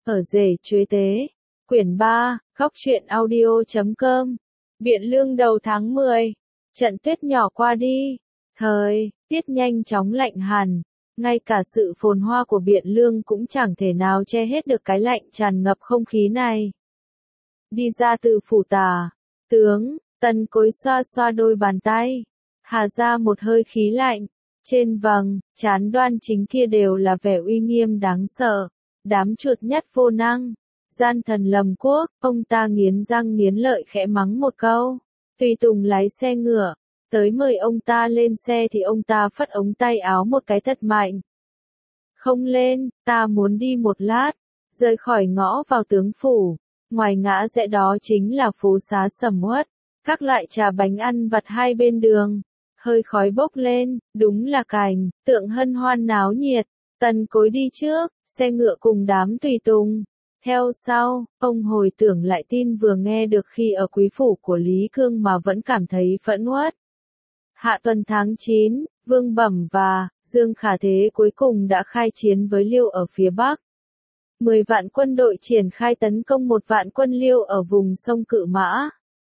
Ở rể chuế tế. Quyển 3, Góc truyện audio.com. Biện Lương đầu tháng 10. Trận tuyết nhỏ qua đi. Thời tiết nhanh chóng lạnh hẳn. Ngay cả sự phồn hoa của Biện Lương cũng chẳng thể nào che hết được cái lạnh tràn ngập không khí này. Đi ra từ phủ tả, tướng, Tần Cối xoa xoa đôi bàn tay. Hà ra một hơi khí lạnh. Trên vầng trán đoan chính kia đều là vẻ uy nghiêm đáng sợ. Đám chuột nhắt vô năng, gian thần lầm quốc, ông ta nghiến răng nghiến lợi khẽ mắng một câu. Tùy tùng lái xe ngựa, tới mời ông ta lên xe thì ông ta phất ống tay áo một cái thật mạnh. Không lên, ta muốn đi một lát, rời khỏi ngõ vào tướng phủ. Ngoài ngã rẽ đó chính là phố xá sầm uất, các loại trà bánh ăn vặt hai bên đường. Hơi khói bốc lên, đúng là cảnh tượng hân hoan náo nhiệt. Tần Cối đi trước, xe ngựa cùng đám tùy tùng. Theo sau, ông hồi tưởng lại tin vừa nghe được khi ở quý phủ của Lý Cương mà vẫn cảm thấy phẫn uất. Hạ tuần tháng 9, Vương Bẩm và Dương Khả Thế cuối cùng đã khai chiến với Liêu ở phía Bắc. 10 vạn quân đội triển khai tấn công 1 vạn quân Liêu ở vùng sông Cự Mã.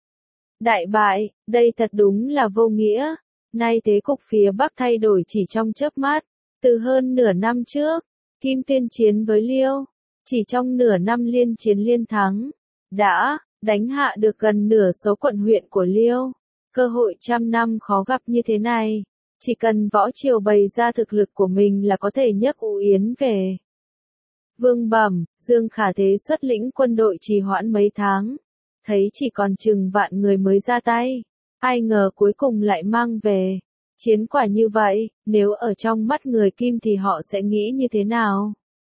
Đại bại, đây thật đúng là vô nghĩa. Nay thế cục phía Bắc thay đổi chỉ trong chớp mắt. Từ hơn nửa năm trước, Kim Tuyên chiến với Liêu, chỉ trong nửa năm liên chiến liên thắng, đã đánh hạ được gần nửa số quận huyện của Liêu. Cơ hội trăm năm khó gặp như thế này, chỉ cần võ triều bày ra thực lực của mình là có thể nhấc U Yến về. Vương Bẩm, Dương Khả Thế xuất lĩnh quân đội trì hoãn mấy tháng, thấy chỉ còn chừng vạn người mới ra tay, ai ngờ cuối cùng lại mang về. Chiến quả như vậy, nếu ở trong mắt người Kim thì họ sẽ nghĩ như thế nào?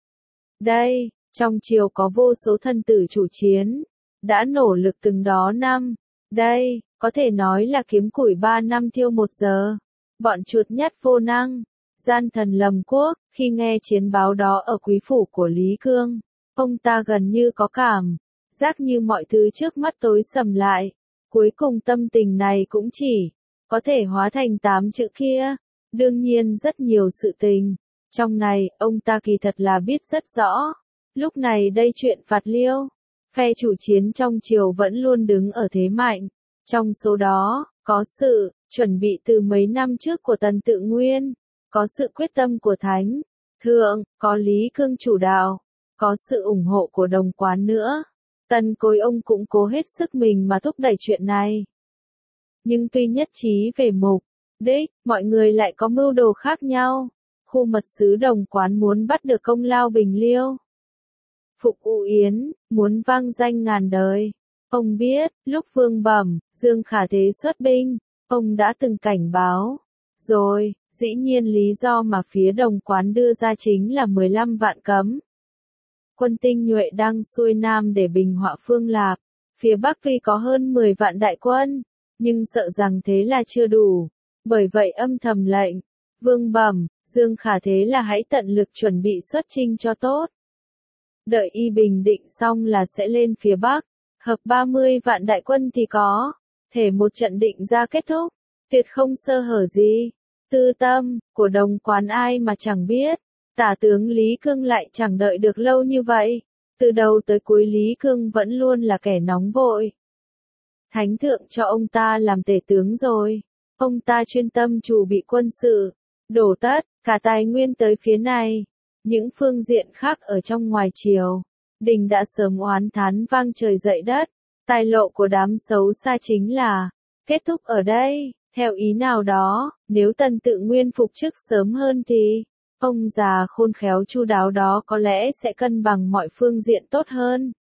Đây, trong triều có vô số thân tử chủ chiến, đã nỗ lực từng đó năm. Đây, có thể nói là kiếm củi 3 năm thiêu 1 giờ. Bọn chuột nhắt vô năng, gian thần lầm quốc, khi nghe chiến báo đó ở quý phủ của Lý Cương, ông ta gần như có cảm giác như mọi thứ trước mắt tối sầm lại. Cuối cùng tâm tình này cũng chỉ có thể hóa thành 8 chữ kia. Đương nhiên rất nhiều sự tình. Trong này, ông ta kỳ thật là biết rất rõ. Lúc này đây chuyện phạt Liêu, phe chủ chiến trong triều vẫn luôn đứng ở thế mạnh. Trong số đó, có sự chuẩn bị từ mấy năm trước của Tần Tự Nguyên, có sự quyết tâm của Thánh Thượng, có Lý Cương chủ đạo, có sự ủng hộ của Đồng Quán nữa. Tần Cối ông cũng cố hết sức mình mà thúc đẩy chuyện này. Nhưng tuy nhất trí về mục đích, mọi người lại có mưu đồ khác nhau. Khu mật sứ Đồng Quán muốn bắt được công lao bình Liêu. Phục U Yến, muốn vang danh ngàn đời. Ông biết, lúc Vương Bẩm, Dương Khả Thế xuất binh, ông đã từng cảnh báo. Rồi, dĩ nhiên lý do mà phía Đồng Quán đưa ra chính là 15 vạn cấm. Quân tinh nhuệ đang xuôi nam để bình họa Phương Lạp. Phía Bắc tuy có hơn 10 vạn đại quân, nhưng sợ rằng thế là chưa đủ. Bởi vậy âm thầm lệnh, Vương Bẩm, Dương Khả Thế là hãy tận lực chuẩn bị xuất chinh cho tốt. Đợi y bình định xong là sẽ lên phía Bắc, hợp 30 vạn đại quân thì có thể một trận định ra kết thúc, tuyệt không sơ hở gì. Tư tâm của Đồng Quán ai mà chẳng biết. Tả tướng Lý Cương lại chẳng đợi được lâu như vậy. Từ đầu tới cuối Lý Cương vẫn luôn là kẻ nóng vội. Thánh thượng cho ông ta làm tể tướng rồi. Ông ta chuyên tâm chủ bị quân sự, đổ tất cả tài nguyên tới phía này. Những phương diện khác ở trong ngoài triều, đình đã sớm oán thán vang trời dậy đất. Tài lộ của đám xấu xa chính là kết thúc ở đây. Theo ý nào đó, nếu Tần Tự Nguyên phục chức sớm hơn thì ông già khôn khéo chu đáo đó có lẽ sẽ cân bằng mọi phương diện tốt hơn.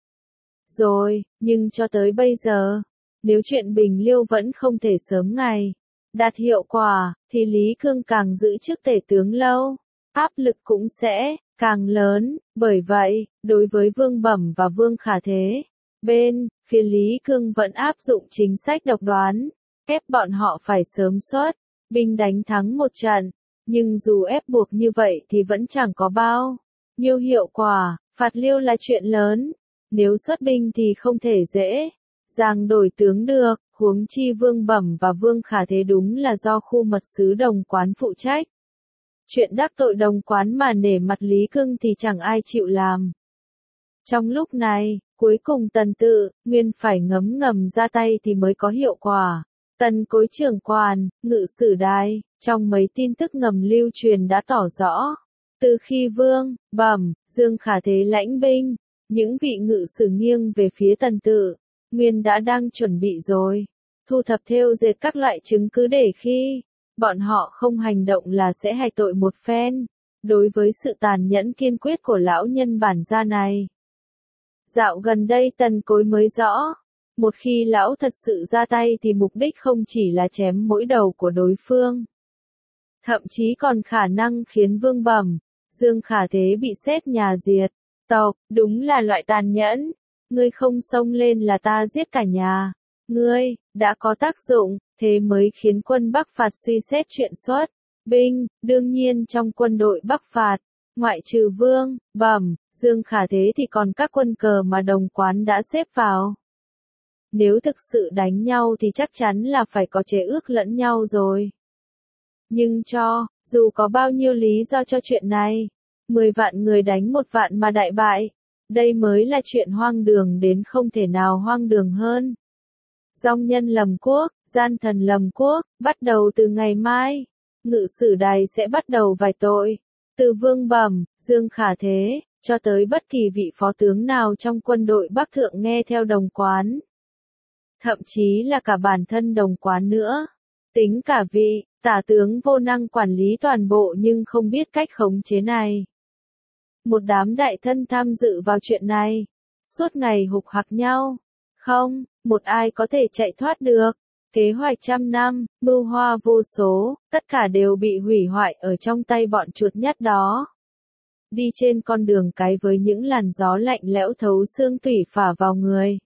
Rồi, nhưng cho tới bây giờ, nếu chuyện bình Liêu vẫn không thể sớm ngày đạt hiệu quả, thì Lý Cương càng giữ chức tể tướng lâu, áp lực cũng sẽ càng lớn. Bởi vậy, đối với Vương Bẩm và Vương Khả Thế, bên phía Lý Cương vẫn áp dụng chính sách độc đoán, ép bọn họ phải sớm xuất binh đánh thắng một trận. Nhưng dù ép buộc như vậy thì vẫn chẳng có bao nhiêu hiệu quả. Phạt Liêu là chuyện lớn, nếu xuất binh thì không thể dễ dàng đổi tướng được. Huống chi Vương Bẩm và Vương Khả Thế đúng là do khu mật sứ Đồng Quán phụ trách. Chuyện đắc tội Đồng Quán mà nể mặt Lý Cương thì chẳng ai chịu làm. Trong lúc này, cuối cùng Tần Tự Nguyên phải ngấm ngầm ra tay thì mới có hiệu quả. Tần Cối trưởng quan, Ngự Sử Đài, trong mấy tin tức ngầm lưu truyền đã tỏ rõ. Từ khi Vương Bẩm, Dương Khả Thế lãnh binh, những vị ngự sử nghiêng về phía Tần Tự Nguyên đã đang chuẩn bị rồi. Thu thập thêu dệt các loại chứng cứ để khi bọn họ không hành động là sẽ hạch tội một phen. Đối với sự tàn nhẫn kiên quyết của lão nhân bản gia này. Dạo gần đây Tần Cối mới rõ. Một khi lão thật sự ra tay thì mục đích không chỉ là chém mỗi đầu của đối phương. Thậm chí còn khả năng khiến Vương Bẩm, Dương Khả Thế bị xét nhà diệt. Tộc, đúng là loại tàn nhẫn. Ngươi không xông lên là ta giết cả nhà. Ngươi, đã có tác dụng, thế mới khiến quân Bắc Phạt suy xét chuyện xuất binh. Đương nhiên trong quân đội Bắc Phạt, ngoại trừ Vương Bẩm, Dương Khả Thế thì còn các quân cờ mà Đồng Quán đã xếp vào. Nếu thực sự đánh nhau thì chắc chắn là phải có chế ước lẫn nhau rồi. Nhưng dù có bao nhiêu lý do cho chuyện này, 10 vạn người đánh 1 vạn mà đại bại, đây mới là chuyện hoang đường đến không thể nào hoang đường hơn. Dòng nhân lầm quốc, gian thần lầm quốc, bắt đầu từ ngày mai, Ngự Sử Đài sẽ bắt đầu vài tội. Từ Vương Bẩm, Dương Khả Thế, cho tới bất kỳ vị phó tướng nào trong quân đội Bắc Thượng nghe theo Đồng Quán. Thậm chí là cả bản thân Đồng Quán nữa. Tính cả vị tả tướng vô năng quản lý toàn bộ nhưng không biết cách khống chế này. Một đám đại thân tham dự vào chuyện này, suốt ngày hục hặc nhau. Không, một ai có thể chạy thoát được. Kế hoạch trăm năm, mưu hoa vô số, tất cả đều bị hủy hoại ở trong tay bọn chuột nhắt đó. Đi trên con đường cái với những làn gió lạnh lẽo thấu xương tủy phả vào người.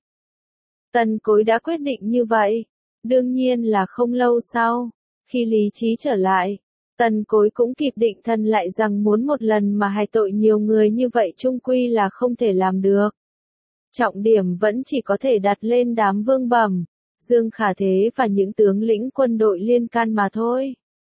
Tần Cối đã quyết định như vậy. Đương nhiên là không lâu sau, khi lý trí trở lại, Tần Cối cũng kịp định thần lại rằng muốn một lần mà hạch tội nhiều người như vậy chung quy là không thể làm được. Trọng điểm vẫn chỉ có thể đặt lên đám Vương Bẩm, Dương Khả Thế và những tướng lĩnh quân đội liên can mà thôi.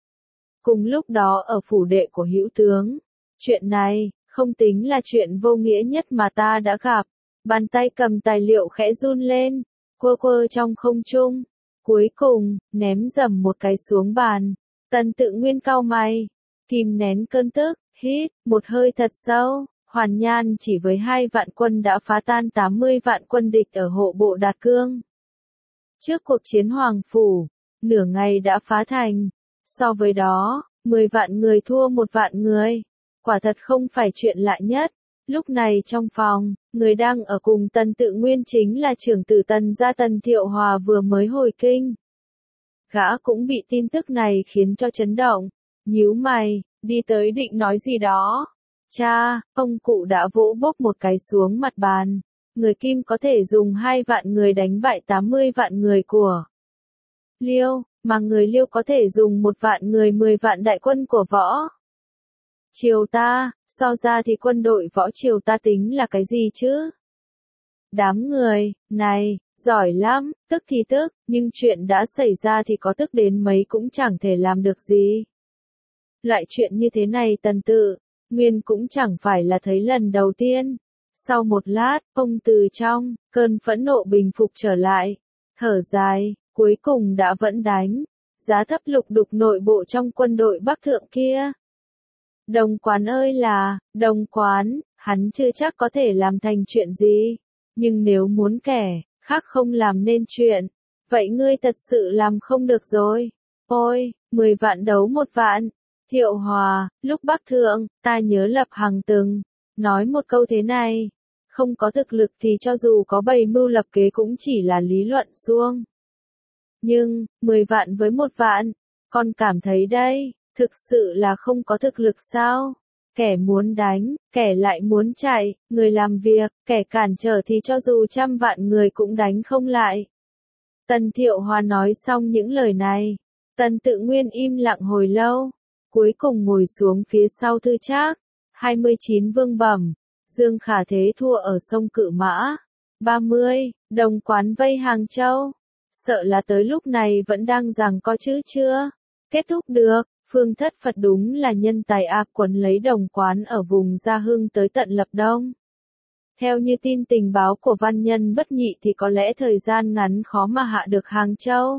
Cùng lúc đó ở phủ đệ của Hữu tướng, chuyện này không tính là chuyện vô nghĩa nhất mà ta đã gặp. Bàn tay cầm tài liệu khẽ run lên, quơ quơ trong không trung, cuối cùng ném dầm một cái xuống bàn. Tần Tự Nguyên cau mày, kìm nén cơn tức, hít một hơi thật sâu. Hoàn Nhan chỉ với 2 vạn quân đã phá tan 80 vạn quân địch ở hộ bộ Đạt Cương. Trước cuộc chiến Hoàng Phủ, nửa ngày đã phá thành. So với đó, 10 vạn người thua 1 vạn người. Quả thật không phải chuyện lạ nhất. Lúc này trong phòng, người đang ở cùng Tần Tự Nguyên chính là trưởng tử Tần gia Tần Thiệu Hòa vừa mới hồi kinh. Gã cũng bị tin tức này khiến cho chấn động. Nhíu mày, đi tới định nói gì đó. Cha, ông cụ đã vỗ bốp một cái xuống mặt bàn. Người Kim có thể dùng 2 vạn người đánh bại 80 vạn người của Liêu, mà người Liêu có thể dùng 1 vạn người 10 vạn đại quân của Võ Triều ta, so ra thì quân đội Võ Triều ta tính là cái gì chứ? Đám người này, giỏi lắm, tức thì tức, nhưng chuyện đã xảy ra thì có tức đến mấy cũng chẳng thể làm được gì. Loại chuyện như thế này Tần Tự Nguyên cũng chẳng phải là thấy lần đầu tiên. Sau một lát, ông từ trong cơn phẫn nộ bình phục trở lại, thở dài, cuối cùng đã vẫn đánh. Giá thấp lục đục nội bộ trong quân đội Bắc Thượng kia. Đồng Quán ơi là, Đồng Quán, hắn chưa chắc có thể làm thành chuyện gì. Nhưng nếu muốn kẻ khác không làm nên chuyện, vậy ngươi thật sự làm không được rồi. Ôi, 10 vạn đấu 1 vạn. Thiệu Hòa, lúc Bắc Thượng, ta nhớ Lập Hằng từng nói một câu thế này. Không có thực lực thì cho dù có bày mưu lập kế cũng chỉ là lý luận suông. Nhưng, 10 vạn với 1 vạn, con cảm thấy đây, thực sự là không có thực lực sao? Kẻ muốn đánh, kẻ lại muốn chạy, người làm việc, kẻ cản trở thì cho dù 100 vạn người cũng đánh không lại. Tần Thiệu Hòa nói xong những lời này, Tần Tự Nguyên im lặng hồi lâu, cuối cùng ngồi xuống phía sau Thư Trác. 29 Vương Bẩm, Dương Khả Thế thua ở sông Cự Mã. 30, Đồng Quán vây Hàng Châu. Sợ là tới lúc này vẫn đang giằng co chứ chưa kết thúc được. Phương Thất Phật đúng là nhân tài quấn lấy Đồng Quán ở vùng Gia Hưng tới tận Lập Đông. Theo như tin tình báo của văn nhân bất nhị thì có lẽ thời gian ngắn khó mà hạ được Hàng Châu.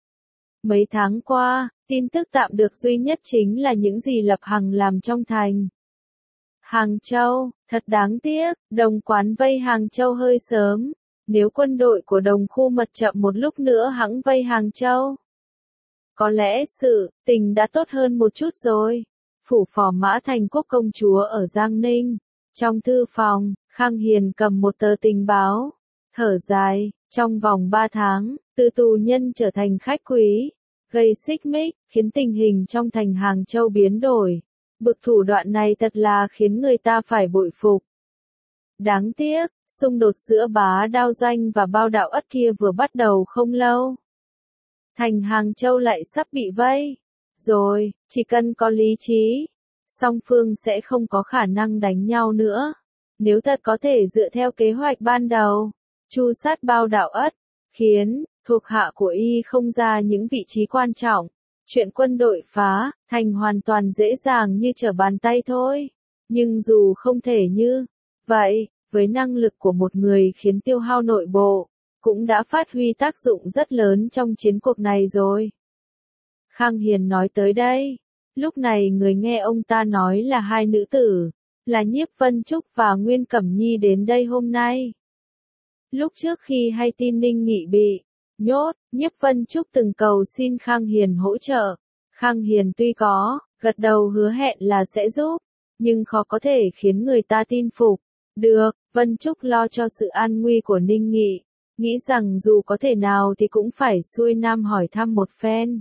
Mấy tháng qua, tin tức tạm được duy nhất chính là những gì Lập Hằng làm trong thành Hàng Châu. Thật đáng tiếc, Đồng quán vây Hàng Châu hơi sớm. Nếu quân đội của Đồng khu mật chậm một lúc nữa hẵng vây Hàng Châu, có lẽ sự tình đã tốt hơn một chút rồi. Phủ phò Mã Thành Quốc công chúa ở Giang Ninh. Trong thư phòng, Khang Hiền cầm một tờ tình báo. Thở dài, trong vòng 3 tháng, từ tù nhân trở thành khách quý. Gây xích mích, khiến tình hình trong thành Hàng Châu biến đổi. Bực thủ đoạn này thật là khiến người ta phải bội phục. Đáng tiếc, xung đột giữa Bá Đao Doanh và Bao Đạo Ất kia vừa bắt đầu không lâu. Thành Hàng Châu lại sắp bị vây. Rồi, chỉ cần có lý trí, song phương sẽ không có khả năng đánh nhau nữa. Nếu thật có thể dựa theo kế hoạch ban đầu, tru sát Bao Đạo Ất, khiến thuộc hạ của y không ra những vị trí quan trọng, chuyện quân đội phá thành hoàn toàn dễ dàng như trở bàn tay thôi. Nhưng dù không thể như vậy, với năng lực của một người khiến tiêu hao nội bộ, cũng đã phát huy tác dụng rất lớn trong chiến cuộc này rồi. Khang Hiền nói tới đây. Lúc này người nghe ông ta nói là hai nữ tử, là Nhiếp Vân Trúc và Nguyên Cẩm Nhi đến đây hôm nay. Lúc trước khi hay tin Ninh Nghị bị nhốt, Nhiếp Vân Trúc từng cầu xin Khang Hiền hỗ trợ. Khang Hiền tuy có gật đầu hứa hẹn là sẽ giúp, nhưng khó có thể khiến người ta tin phục. Được, Vân Trúc lo cho sự an nguy của Ninh Nghị, nghĩ rằng dù có thể nào thì cũng phải xuôi nam hỏi thăm một phen.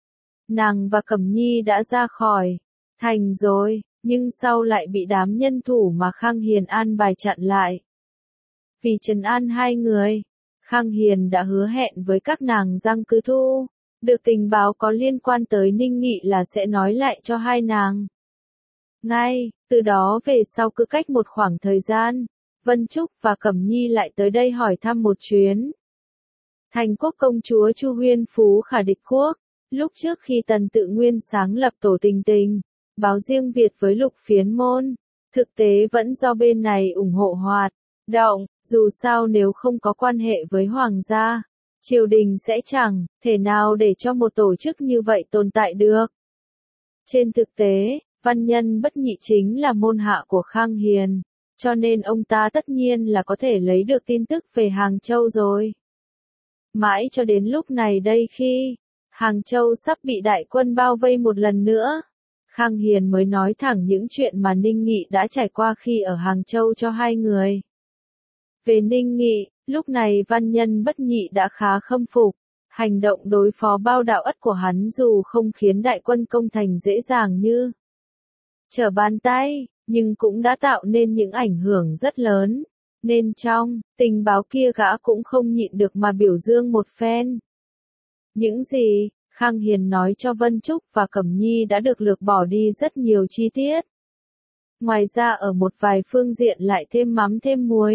Nàng và Cẩm Nhi đã ra khỏi thành rồi, nhưng sau lại bị đám nhân thủ mà Khang Hiền an bài chặn lại. Vì trấn an hai người, Khang Hiền đã hứa hẹn với các nàng rằng cứ thu được tình báo có liên quan tới Ninh Nghị là sẽ nói lại cho hai nàng. Ngay, từ đó về sau cứ cách một khoảng thời gian, Vân Trúc và Cẩm Nhi lại tới đây hỏi thăm một chuyến. Thành Quốc công chúa Chu Huyên Phú khả địch quốc, lúc trước khi Tần Tự Nguyên sáng lập Tổ Tình Tình, báo riêng Việt với Lục Phiến Môn, thực tế vẫn do bên này ủng hộ hoạt động, dù sao nếu không có quan hệ với Hoàng gia, triều đình sẽ chẳng thể nào để cho một tổ chức như vậy tồn tại được. Trên thực tế, văn nhân bất nhị chính là môn hạ của Khang Hiền, cho nên ông ta tất nhiên là có thể lấy được tin tức về Hàng Châu rồi. Mãi cho đến lúc này đây khi Hàng Châu sắp bị đại quân bao vây một lần nữa, Khang Hiền mới nói thẳng những chuyện mà Ninh Nghị đã trải qua khi ở Hàng Châu cho hai người. Về Ninh Nghị, lúc này văn nhân bất nhị đã khá khâm phục. Hành động đối phó Bao Đạo Ất của hắn dù không khiến đại quân công thành dễ dàng như trở bàn tay, nhưng cũng đã tạo nên những ảnh hưởng rất lớn. Nên trong tình báo kia gã cũng không nhịn được mà biểu dương một phen. Những gì Khang Hiền nói cho Vân Trúc và Cẩm Nhi đã được lược bỏ đi rất nhiều chi tiết. Ngoài ra ở một vài phương diện lại thêm mắm thêm muối.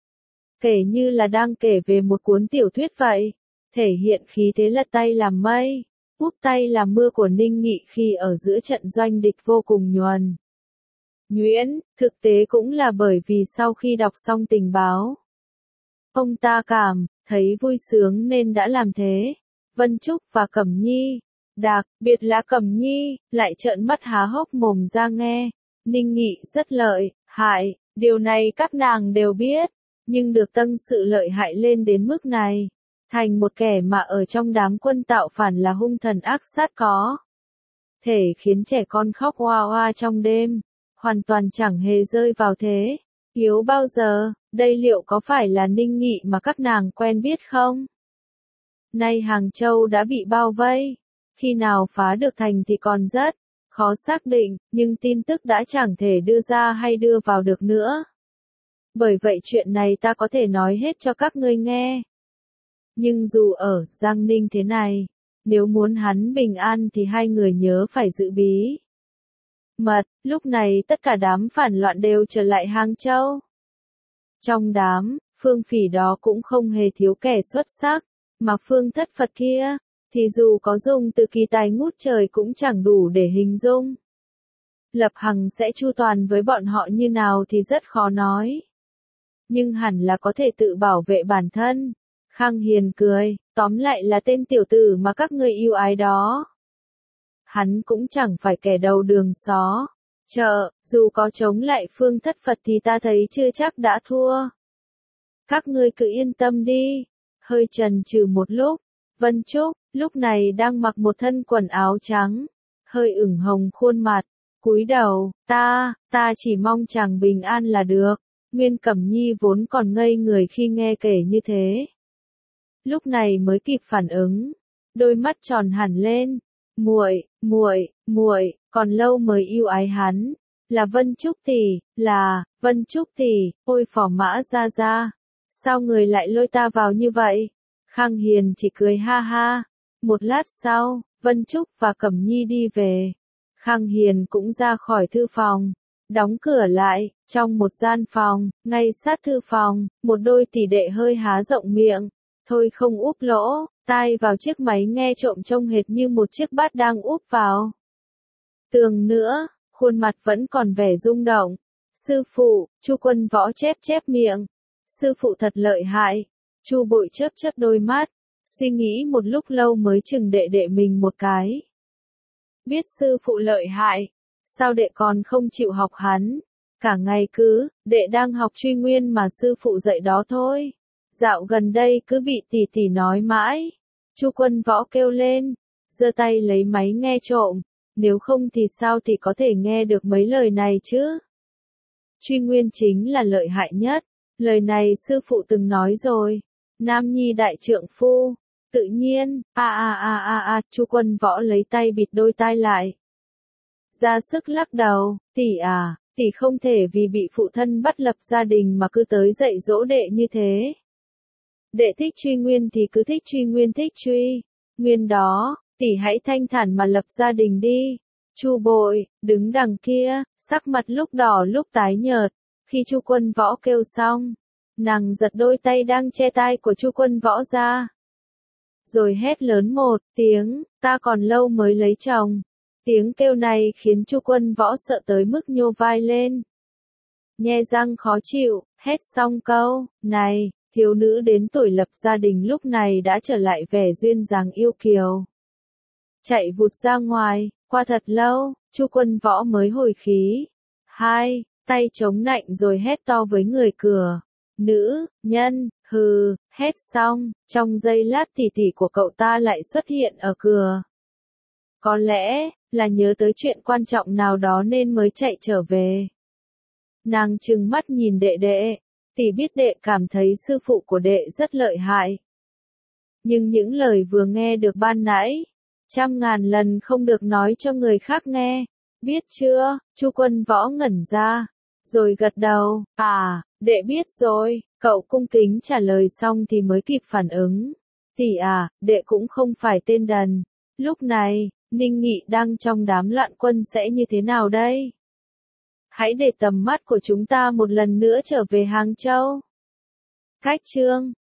Kể như là đang kể về một cuốn tiểu thuyết vậy, thể hiện khí thế lật tay làm mây, úp tay làm mưa của Ninh Nghị khi ở giữa trận doanh địch vô cùng nhuần nhuyễn. Thực tế cũng là bởi vì sau khi đọc xong tình báo, ông ta cảm thấy vui sướng nên đã làm thế. Vân Trúc và Cẩm Nhi, đặc biệt là Cẩm Nhi, lại trợn mắt há hốc mồm ra nghe. Ninh Nghị rất lợi hại, điều này các nàng đều biết, nhưng được tăng sự lợi hại lên đến mức này, thành một kẻ mà ở trong đám quân tạo phản là hung thần ác sát có thể khiến trẻ con khóc oa oa trong đêm, hoàn toàn chẳng hề rơi vào thế yếu bao giờ. Đây liệu có phải là Ninh Nghị mà các nàng quen biết không? Nay Hàng Châu đã bị bao vây, khi nào phá được thành thì còn rất khó xác định, nhưng tin tức đã chẳng thể đưa ra hay đưa vào được nữa. Bởi vậy chuyện này ta có thể nói hết cho các ngươi nghe. Nhưng dù ở Giang Ninh thế này, nếu muốn hắn bình an thì hai người nhớ phải giữ bí mật. Lúc này tất cả đám phản loạn đều trở lại Hàng Châu. Trong đám phương phỉ đó cũng không hề thiếu kẻ xuất sắc, mà Phương Thất Phật kia thì dù có dùng từ kỳ tài ngút trời cũng chẳng đủ để hình dung. Lập Hằng sẽ chu toàn với bọn họ như nào thì rất khó nói. nhưng hẳn là có thể tự bảo vệ bản thân. Khang Hiền cười, tóm lại là tên tiểu tử mà các ngươi yêu ái đó. Hắn cũng chẳng phải kẻ đầu đường xó chợ, dù có chống lại Phương Thất Phật thì ta thấy chưa chắc đã thua. Các ngươi cứ yên tâm đi. Hơi chần chừ một lúc, Vân Trúc, lúc này đang mặc một thân quần áo trắng, hơi ửng hồng khuôn mặt, cúi đầu, ta chỉ mong chàng bình an là được. Nguyên Cẩm Nhi vốn còn ngây người khi nghe kể như thế. Lúc này mới kịp phản ứng, đôi mắt tròn hẳn lên, muội, còn lâu mới yêu ái hắn, là Vân Trúc tỷ, là Vân Trúc tỷ, ôi Phò Mã gia gia, sao người lại lôi ta vào như vậy? Khang Hiền chỉ cười ha ha. Một lát sau, Vân Trúc và Cẩm Nhi đi về. Khang Hiền cũng ra khỏi thư phòng, đóng cửa lại. Trong một gian phòng, ngay sát thư phòng, một đôi tỷ đệ hơi há rộng miệng, thôi không úp lỗ, tai vào chiếc máy nghe trộm trông hệt như một chiếc bát đang úp vào tường nữa, khuôn mặt vẫn còn vẻ rung động. Sư phụ, Chu Quân Võ chép miệng. Sư phụ thật lợi hại. Chu Bội chớp đôi mắt, suy nghĩ một lúc lâu mới chừng đệ đệ mình một cái. Biết sư phụ lợi hại, sao đệ còn không chịu học hắn? Cả ngày cứ, đệ đang học truy nguyên mà sư phụ dạy đó thôi. Dạo gần đây cứ bị tỷ nói mãi. Chu Quân Võ kêu lên, giơ tay lấy máy nghe trộm. Nếu không thì sao thì có thể nghe được mấy lời này chứ? Truy nguyên chính là lợi hại nhất. Lời này sư phụ từng nói rồi. Nam nhi đại trượng phu. Tự nhiên, Chu Quân Võ lấy tay bịt đôi tai lại. Ra sức lắc đầu, tỷ không thể vì bị phụ thân bắt lập gia đình mà cứ tới dạy dỗ đệ như thế. Đệ thích truy nguyên thì cứ thích truy nguyên, thích truy nguyên đó, tỷ hãy thanh thản mà lập gia đình đi. Chu Bội, đứng đằng kia, sắc mặt lúc đỏ lúc tái nhợt. Khi Chu Quân Võ kêu xong, nàng giật đôi tay đang che tai của Chu Quân Võ ra. Rồi hét lớn một tiếng, ta còn lâu mới lấy chồng. Tiếng kêu này khiến Chu Quân Võ sợ tới mức nhô vai lên. Nhe răng khó chịu, hét xong câu, này, thiếu nữ đến tuổi lập gia đình lúc này đã trở lại vẻ duyên dáng yêu kiều. Chạy vụt ra ngoài, qua thật lâu, Chu Quân Võ mới hồi khí. Hai, tay chống nạnh rồi hét to với người cửa. Nữ, nhân, hừ, hét xong, trong giây lát tỷ của cậu ta lại xuất hiện ở cửa. Có lẽ là nhớ tới chuyện quan trọng nào đó nên mới chạy trở về. Nàng trừng mắt nhìn đệ, tỷ biết đệ cảm thấy sư phụ của đệ rất lợi hại. Nhưng những lời vừa nghe được ban nãy, 100.000 lần không được nói cho người khác nghe. Biết chưa? Chu Quân Võ ngẩn ra, rồi gật đầu. Đệ biết rồi. Cậu cung kính trả lời xong thì mới kịp phản ứng. Tỷ đệ cũng không phải tên đần. Lúc này, Ninh Nghị đang trong đám loạn quân sẽ như thế nào đây? Hãy để tầm mắt của chúng ta một lần nữa trở về Hàng Châu. Cách chương